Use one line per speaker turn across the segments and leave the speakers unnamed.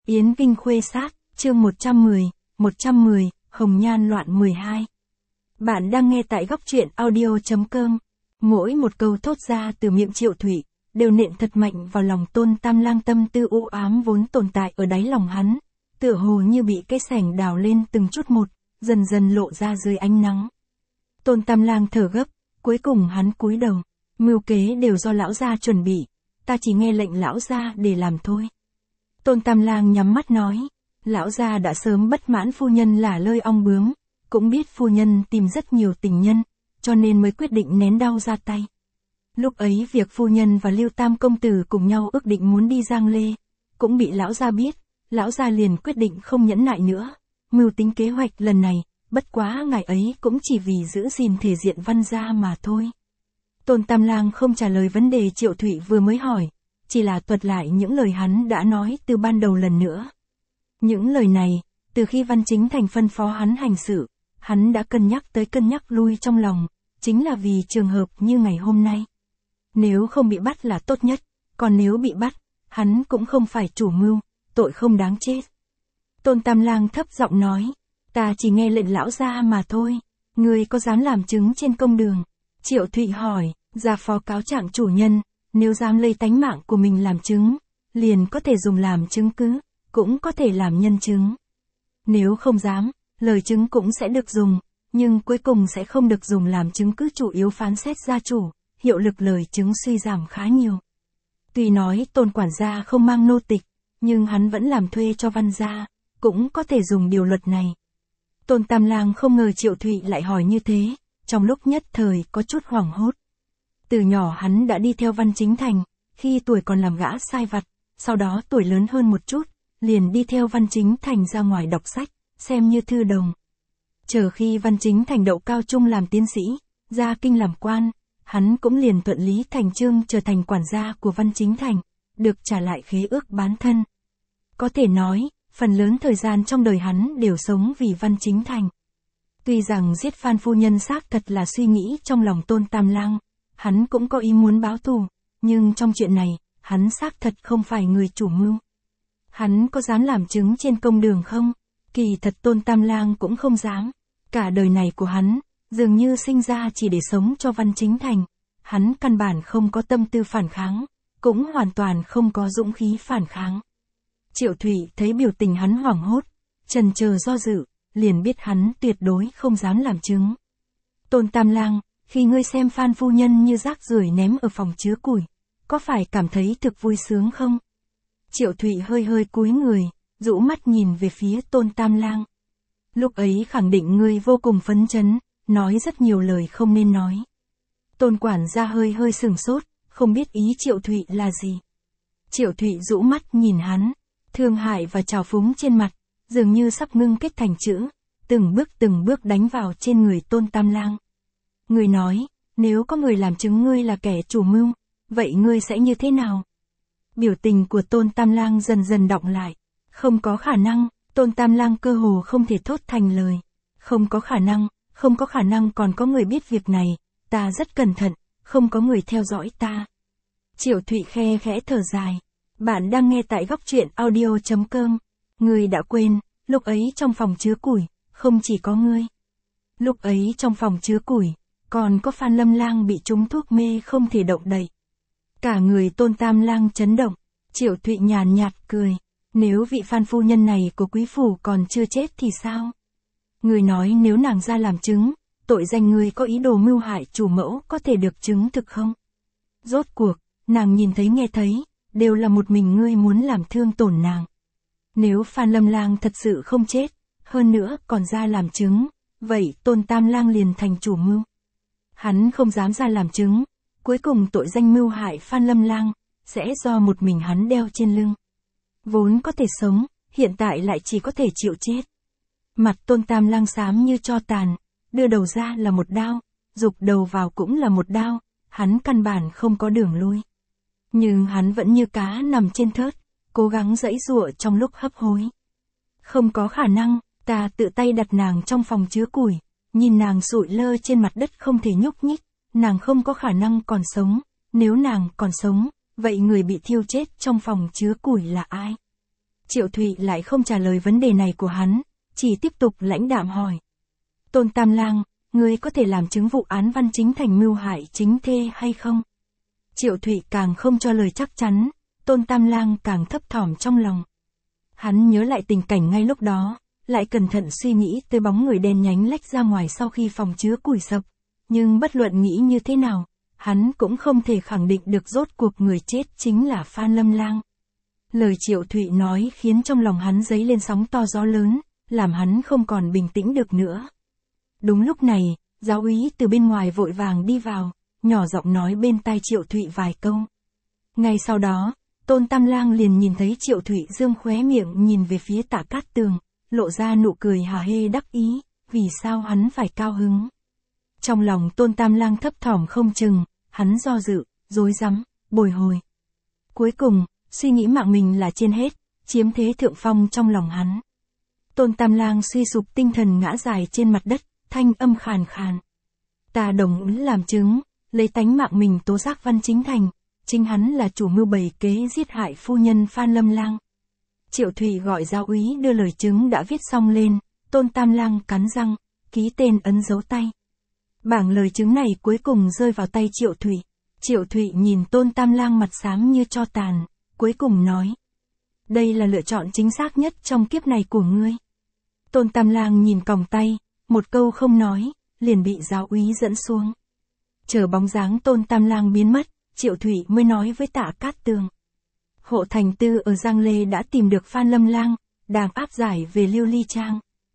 Yến Kinh Khuê Sát, chương 110, Hồng Nhan Loạn 12. Bạn đang nghe tại góc truyện audio.com. Mỗi một câu thốt ra từ miệng Triệu Thụy, đều nện thật mạnh vào lòng Tôn Tam Lang. Tâm tư u ám vốn tồn tại ở đáy lòng hắn, tựa hồ như bị cái sẻng đào lên từng chút một, dần dần lộ ra dưới ánh nắng. Tôn Tam Lang thở gấp, cuối cùng hắn cúi đầu, mưu kế đều do lão gia chuẩn bị, ta chỉ nghe lệnh lão gia để làm thôi. Tôn Tam Lang nhắm mắt nói, lão gia đã sớm bất mãn phu nhân lả lơi ong bướm, cũng biết phu nhân tìm rất nhiều tình nhân, cho nên mới quyết định nén đau ra tay. Lúc ấy việc phu nhân và Lưu Tam công tử cùng nhau ước định muốn đi Giang Lê, cũng bị lão gia biết, lão gia liền quyết định không nhẫn nại nữa, mưu tính kế hoạch lần này, bất quá ngày ấy cũng chỉ vì giữ gìn thể diện Văn gia mà thôi. Tôn Tam Lang không trả lời vấn đề Triệu Thụy vừa mới hỏi, chỉ là thuật lại những lời hắn đã nói từ ban đầu lần nữa. Những lời này, từ khi Văn Chính Thành phân phó hắn hành sự, hắn đã cân nhắc lui trong lòng, chính là vì trường hợp như ngày hôm nay. Nếu không bị bắt là tốt nhất, còn nếu bị bắt, hắn cũng không phải chủ mưu, tội không đáng chết. Tôn Tam Lang thấp giọng nói, ta chỉ nghe lệnh lão gia mà thôi, ngươi có dám làm chứng trên công đường? Triệu Thụy hỏi, ra phó cáo trạng chủ nhân, nếu dám lấy tánh mạng của mình làm chứng, liền có thể dùng làm chứng cứ, cũng có thể làm nhân chứng. Nếu không dám, lời chứng cũng sẽ được dùng, nhưng cuối cùng sẽ không được dùng làm chứng cứ, chủ yếu phán xét gia chủ, hiệu lực lời chứng suy giảm khá nhiều. Tuy nói Tôn quản gia không mang nô tịch, nhưng hắn vẫn làm thuê cho Văn gia, cũng có thể dùng điều luật này. Tôn Tam Lang không ngờ Triệu Thụy lại hỏi như thế, trong lúc nhất thời có chút hoảng hốt. Từ nhỏ hắn đã đi theo Văn Chính Thành, khi tuổi còn làm gã sai vặt, sau đó tuổi lớn hơn một chút, liền đi theo Văn Chính Thành ra ngoài đọc sách, xem như thư đồng. Chờ khi Văn Chính Thành đậu cao trung làm tiến sĩ, ra kinh làm quan, hắn cũng liền thuận lý thành chương trở thành quản gia của Văn Chính Thành, được trả lại khế ước bán thân. Có thể nói, phần lớn thời gian trong đời hắn đều sống vì Văn Chính Thành. Tuy rằng giết Phan phu nhân xác thật là suy nghĩ trong lòng Tôn Tam Lang, hắn cũng có ý muốn báo thù, nhưng trong chuyện này, hắn xác thật không phải người chủ mưu. Hắn có dám làm chứng trên công đường không? Kỳ thật Tôn Tam Lang cũng không dám. Cả đời này của hắn, dường như sinh ra chỉ để sống cho Văn Chính Thành. Hắn căn bản không có tâm tư phản kháng, cũng hoàn toàn không có dũng khí phản kháng. Triệu Thụy thấy biểu tình hắn hoảng hốt, chần chờ do dự, liền biết hắn tuyệt đối không dám làm chứng. Tôn Tam Lang, khi ngươi xem Phan phu nhân như rác rưởi ném ở phòng chứa củi, có phải cảm thấy thực vui sướng không? Triệu Thụy hơi cúi người, rũ mắt nhìn về phía Tôn Tam Lang. Lúc ấy khẳng định ngươi vô cùng phấn chấn, nói rất nhiều lời không nên nói. Tôn quản gia hơi sửng sốt, không biết ý Triệu Thụy là gì. Triệu Thụy rũ mắt nhìn hắn, thương hại và trào phúng trên mặt, dường như sắp ngưng kết thành chữ, từng bước đánh vào trên người Tôn Tam Lang. Ngươi nói, nếu có người làm chứng ngươi là kẻ chủ mưu, vậy ngươi sẽ như thế nào? Biểu tình của Tôn Tam Lang dần dần đọng lại. Không có khả năng, Tôn Tam Lang cơ hồ không thể thốt thành lời. Không có khả năng còn có người biết việc này, ta rất cẩn thận, không có người theo dõi ta. Triệu Thụy khẽ thở dài. Bạn đang nghe tại góc truyện audio.com. Ngươi đã quên, lúc ấy trong phòng chứa củi, không chỉ có ngươi. Lúc ấy trong phòng chứa củi, còn có Phan Lâm Lang bị trúng thuốc mê không thể động đậy. Cả người Tôn Tam Lang chấn động, Triệu Thụy nhàn nhạt cười, nếu vị Phan phu nhân này của quý phủ còn chưa chết thì sao? Người nói nếu nàng ra làm chứng, tội danh người có ý đồ mưu hại chủ mẫu có thể được chứng thực không? Rốt cuộc, nàng nhìn thấy nghe thấy, đều là một mình ngươi muốn làm thương tổn nàng. Nếu Phan Lâm Lang thật sự không chết, hơn nữa còn ra làm chứng, vậy Tôn Tam Lang liền thành chủ mưu. Hắn không dám ra làm chứng, cuối cùng tội danh mưu hại Phan Lâm Lang, sẽ do một mình hắn đeo trên lưng. Vốn có thể sống, hiện tại lại chỉ có thể chịu chết. Mặt Tôn Tam Lang xám như tro tàn, đưa đầu ra là một đao, dục đầu vào cũng là một đao, hắn căn bản không có đường lui. Nhưng hắn vẫn như cá nằm trên thớt, cố gắng giãy giụa trong lúc hấp hối. Không có khả năng, ta tự tay đặt nàng trong phòng chứa củi, nhìn nàng sụi lơ trên mặt đất không thể nhúc nhích, nàng không có khả năng còn sống, nếu nàng còn sống, vậy người bị thiêu chết trong phòng chứa củi là ai? Triệu Thụy lại không trả lời vấn đề này của hắn, chỉ tiếp tục lãnh đạm hỏi. Tôn Tam Lang, ngươi có thể làm chứng vụ án Văn Chính Thành mưu hại chính thê hay không? Triệu Thụy càng không cho lời chắc chắn, Tôn Tam Lang càng thấp thỏm trong lòng. Hắn nhớ lại tình cảnh ngay lúc đó, lại cẩn thận suy nghĩ tới bóng người đen nhánh lách ra ngoài sau khi phòng chứa củi sập, nhưng bất luận nghĩ như thế nào, hắn cũng không thể khẳng định được rốt cuộc người chết chính là Phan Lâm Lang. Lời Triệu Thụy nói khiến trong lòng hắn dấy lên sóng to gió lớn, làm hắn không còn bình tĩnh được nữa. Đúng lúc này, giáo úy từ bên ngoài vội vàng đi vào, nhỏ giọng nói bên tai Triệu Thụy vài câu. Ngay sau đó, Tôn Tam Lang liền nhìn thấy Triệu Thụy dương khóe miệng nhìn về phía Tạ Cát Tường, lộ ra nụ cười hả hê đắc ý, vì sao hắn phải cao hứng. Trong lòng Tôn Tam Lang thấp thỏm không chừng, hắn do dự, rối rắm, bồi hồi. Cuối cùng, suy nghĩ mạng mình là trên hết, chiếm thế thượng phong trong lòng hắn. Tôn Tam Lang suy sụp tinh thần ngã dài trên mặt đất, thanh âm khàn khàn. Ta đồng ý làm chứng, lấy tánh mạng mình tố giác Văn Chính Thành, chính hắn là chủ mưu bày kế giết hại phu nhân Phan Lâm Lang. Triệu Thụy gọi giáo úy đưa lời chứng đã viết xong lên, Tôn Tam Lang cắn răng, ký tên ấn dấu tay. Bảng lời chứng này cuối cùng rơi vào tay Triệu Thụy. Triệu Thụy nhìn Tôn Tam Lang mặt xám như tro tàn, cuối cùng nói. Đây là lựa chọn chính xác nhất trong kiếp này của ngươi. Tôn Tam Lang nhìn còng tay, một câu không nói, liền bị giáo úy dẫn xuống. Chờ bóng dáng Tôn Tam Lang biến mất, Triệu Thụy mới nói với Tạ Cát Tường. Hộ thành tư ở Giang Lê đã tìm được Phan Lâm Lang, đang áp giải về Liêu Ly Trang.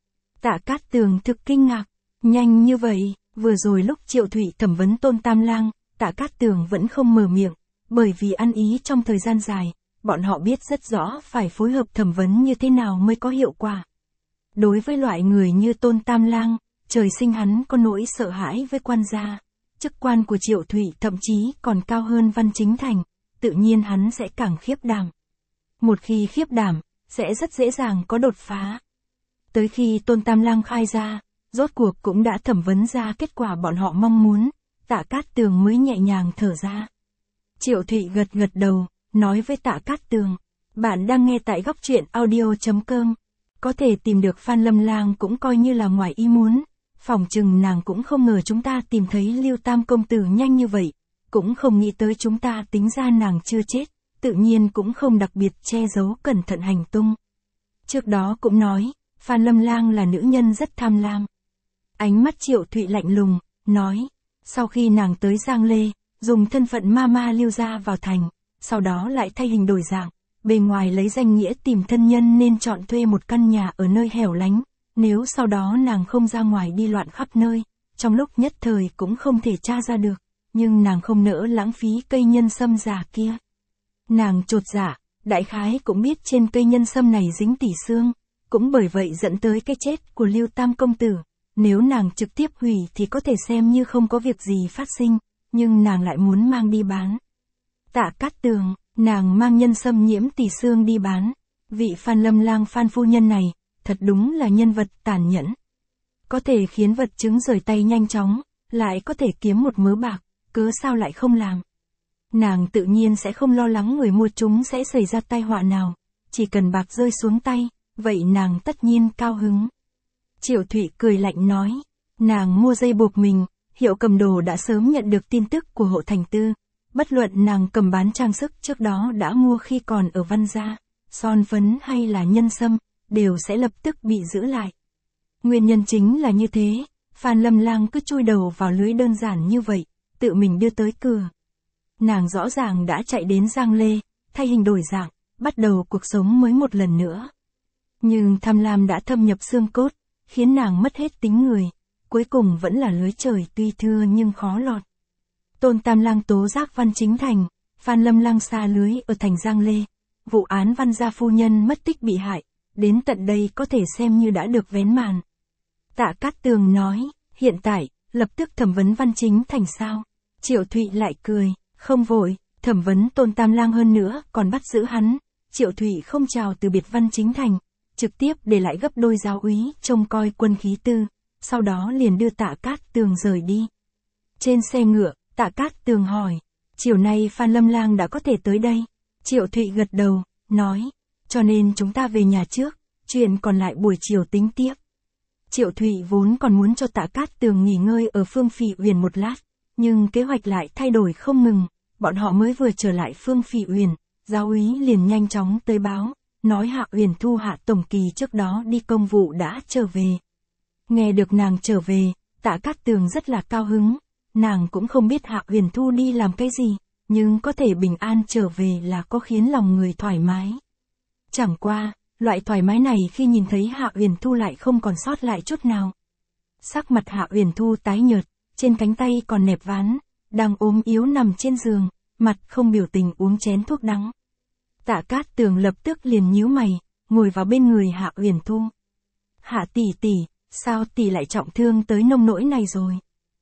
Tạ Cát Tường thực kinh ngạc, nhanh như vậy, vừa rồi lúc Triệu Thụy thẩm vấn Tôn Tam Lang, Tạ Cát Tường vẫn không mở miệng, bởi vì ăn ý trong thời gian dài, bọn họ biết rất rõ phải phối hợp thẩm vấn như thế nào mới có hiệu quả. Đối với loại người như Tôn Tam Lang, trời sinh hắn có nỗi sợ hãi với quan gia. Chức quan của Triệu Thụy thậm chí còn cao hơn Văn Chính Thành, tự nhiên hắn sẽ càng khiếp đảm. Một khi khiếp đảm, sẽ rất dễ dàng có đột phá. Tới khi Tôn Tam Lang khai ra, rốt cuộc cũng đã thẩm vấn ra kết quả bọn họ mong muốn, Tạ Cát Tường mới nhẹ nhàng thở ra. Triệu Thụy gật gật đầu, nói với Tạ Cát Tường, bạn đang nghe tại góc truyện audio.com. Có thể tìm được Phan Lâm Lang cũng coi như là ngoài ý muốn. Phỏng chừng nàng cũng không ngờ chúng ta tìm thấy Lưu Tam công tử nhanh như vậy, cũng không nghĩ tới chúng ta tính ra nàng chưa chết, tự nhiên cũng không đặc biệt che giấu cẩn thận hành tung. Trước đó cũng nói, Phan Lâm Lang là nữ nhân rất tham lam. Ánh mắt Triệu Thụy lạnh lùng, nói, sau khi nàng tới Giang Lê, dùng thân phận ma Lưu gia vào thành, sau đó lại thay hình đổi dạng, bề ngoài lấy danh nghĩa tìm thân nhân nên chọn thuê một căn nhà ở nơi hẻo lánh. Nếu sau đó nàng không ra ngoài đi loạn khắp nơi, trong lúc nhất thời cũng không thể tra ra được, nhưng nàng không nỡ lãng phí cây nhân sâm già kia. Nàng chột dạ, đại khái cũng biết trên cây nhân sâm này dính tỷ xương, cũng bởi vậy dẫn tới cái chết của Lưu Tam công tử. Nếu nàng trực tiếp hủy thì có thể xem như không có việc gì phát sinh, nhưng nàng lại muốn mang đi bán. Tạ Cát Tường, nàng mang nhân sâm nhiễm tỷ xương đi bán. Vị Phan Lâm Lang Phan phu nhân này, thật đúng là nhân vật tàn nhẫn. Có thể khiến vật chứng rời tay nhanh chóng, lại có thể kiếm một mớ bạc, cớ sao lại không làm. Nàng tự nhiên sẽ không lo lắng người mua chúng sẽ xảy ra tai họa nào, chỉ cần bạc rơi xuống tay, vậy nàng tất nhiên cao hứng. Triệu Thụy cười lạnh nói, nàng mua dây buộc mình, Hiệu Cầm Đồ đã sớm nhận được tin tức của Hộ Thành Tư, bất luận nàng cầm bán trang sức trước đó đã mua khi còn ở Văn Gia, son phấn hay là nhân sâm, đều sẽ lập tức bị giữ lại. Nguyên nhân chính là như thế, Phan Lâm Lang cứ chui đầu vào lưới đơn giản như vậy, tự mình đưa tới cửa. Nàng rõ ràng đã chạy đến Giang Lê, thay hình đổi dạng, bắt đầu cuộc sống mới một lần nữa. Nhưng tham lam đã thâm nhập xương cốt, khiến nàng mất hết tính người, cuối cùng vẫn là lưới trời tuy thưa nhưng khó lọt. Tôn Tam Lang tố giác Văn Chính Thành, Phan Lâm Lang xa lưới ở thành Giang Lê, vụ án Văn gia phu nhân mất tích bị hại, đến tận đây có thể xem như đã được vén màn. Tạ Cát Tường nói, hiện tại, lập tức thẩm vấn Văn Chính Thành sao? Triệu Thụy lại cười, không vội, thẩm vấn Tôn Tam Lang hơn nữa còn bắt giữ hắn. Triệu Thụy không chào từ biệt Văn Chính Thành, trực tiếp để lại gấp đôi giáo úy trông coi quân khí tư, sau đó liền đưa Tạ Cát Tường rời đi. Trên xe ngựa, Tạ Cát Tường hỏi, chiều nay Phan Lâm Lang đã có thể tới đây? Triệu Thụy gật đầu, nói, cho nên chúng ta về nhà trước, chuyện còn lại buổi chiều tính tiếp. Triệu Thụy vốn còn muốn cho Tạ Cát Tường nghỉ ngơi ở Phương Phỉ Uyển một lát, nhưng kế hoạch lại thay đổi không ngừng, bọn họ mới vừa trở lại Phương Phỉ Uyển, giáo úy liền nhanh chóng tới báo, nói Hạ Uyển Thu Hạ tổng kỳ trước đó đi công vụ đã trở về. Nghe được nàng trở về, Tạ Cát Tường rất là cao hứng, nàng cũng không biết Hạ Uyển Thu đi làm cái gì, nhưng có thể bình an trở về là có khiến lòng người thoải mái. Chẳng qua, loại thoải mái này khi nhìn thấy Hạ Uyển Thu lại không còn sót lại chút nào. Sắc mặt Hạ Uyển Thu tái nhợt, trên cánh tay còn nẹp ván, đang ốm yếu nằm trên giường, mặt không biểu tình uống chén thuốc đắng. Tạ Cát Tường lập tức liền nhíu mày, ngồi vào bên người Hạ Uyển Thu. Hạ tỷ tỷ, sao tỷ lại trọng thương tới nông nỗi này rồi?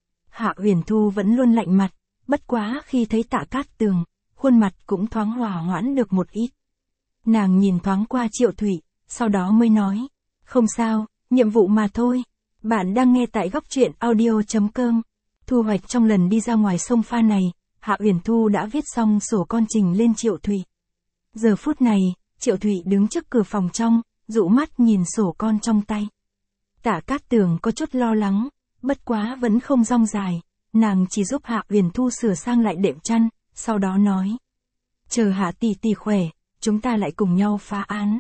Hạ Uyển Thu vẫn luôn lạnh mặt, bất quá khi thấy Tạ Cát Tường, khuôn mặt cũng thoáng hòa hoãn được một ít. Nàng nhìn thoáng qua Triệu Thụy, sau đó mới nói, không sao, nhiệm vụ mà thôi. Bạn đang nghe tại góc truyện audio.com. Thu hoạch trong lần đi ra ngoài sông pha này, Hạ Uyển Thu đã viết xong sổ con trình lên Triệu Thụy. Giờ phút này, Triệu Thụy đứng trước cửa phòng trong, dụ mắt nhìn sổ con trong tay. Tạ Cát Tường có chút lo lắng, bất quá vẫn không rong dài, nàng chỉ giúp Hạ Uyển Thu sửa sang lại đệm chăn, sau đó nói. Chờ Hạ tỷ tỷ khỏe, chúng ta lại cùng nhau phá án.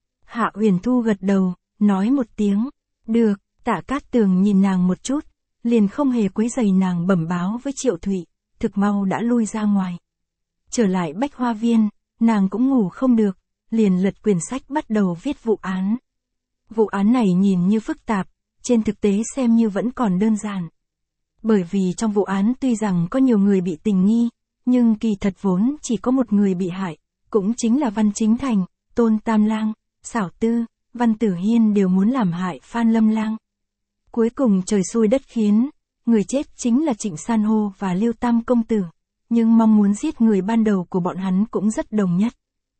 Hạ Uyển Thu gật đầu, nói một tiếng, được. Tạ Cát Tường nhìn nàng một chút, liền không hề quấy rầy nàng bẩm báo với Triệu Thụy, thực mau đã lui ra ngoài. Trở lại Bách Hoa Viên, nàng cũng ngủ không được, liền lật quyển sách bắt đầu viết vụ án. Vụ án này nhìn như phức tạp, trên thực tế xem như vẫn còn đơn giản. Bởi vì trong vụ án tuy rằng có nhiều người bị tình nghi, nhưng kỳ thật vốn chỉ có một người bị hại, cũng chính là Văn Chính Thành, Tôn Tam Lang, Xảo Tư, Văn Tử Hiên đều muốn làm hại Phan Lâm Lang. Cuối cùng trời xui đất khiến, người chết chính là Trịnh San Hô và Lưu Tam Công Tử, nhưng mong muốn giết người ban đầu của bọn hắn cũng rất đồng nhất.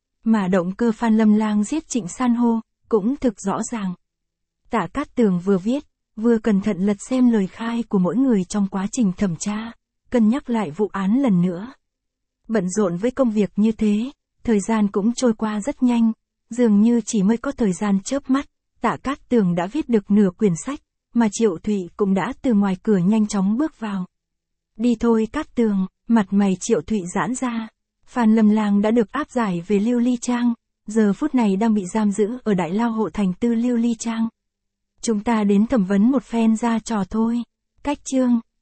Mà động cơ Phan Lâm Lang giết Trịnh San Hô, cũng thực rõ ràng. Tạ Cát Tường vừa viết, vừa cẩn thận lật xem lời khai của mỗi người trong quá trình thẩm tra, cân nhắc lại vụ án lần nữa. Bận rộn với công việc như thế, thời gian cũng trôi qua rất nhanh, dường như chỉ mới có thời gian chớp mắt, Tạ Cát Tường đã viết được nửa quyển sách, mà Triệu Thụy cũng đã từ ngoài cửa nhanh chóng bước vào. Đi thôi Cát Tường, mặt mày Triệu Thụy giãn ra. Phan Lâm Lang đã được áp giải về Lưu Ly Trang, giờ phút này đang bị giam giữ ở Đại Lao Hộ Thành Tư Lưu Ly Trang. Chúng ta đến thẩm vấn một phen ra trò thôi. Cách chương